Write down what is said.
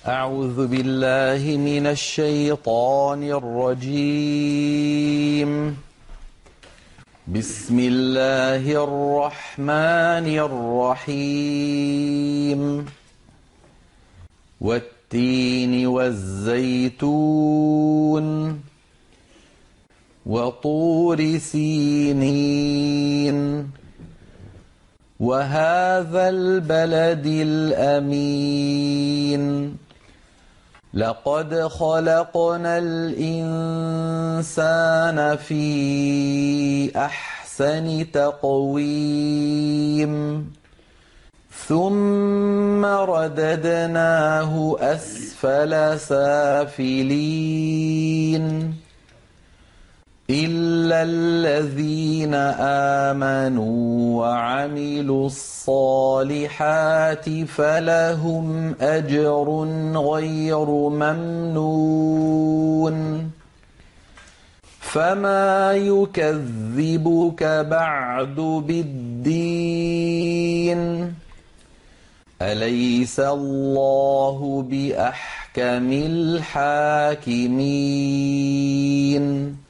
أعوذ بالله من الشيطان الرجيم. بسم الله الرحمن الرحيم. والتين والزيتون وطور سينين وهذا البلد الأمين لقد خلقنا الإنسان في أحسن تقويم ثم رددناه أسفل سافلين إلا الذين آمنوا وعملوا الصالحات فلهم أجر غير ممنون فما يكذبك بعد بالدين أليس الله بأحكم الحاكمين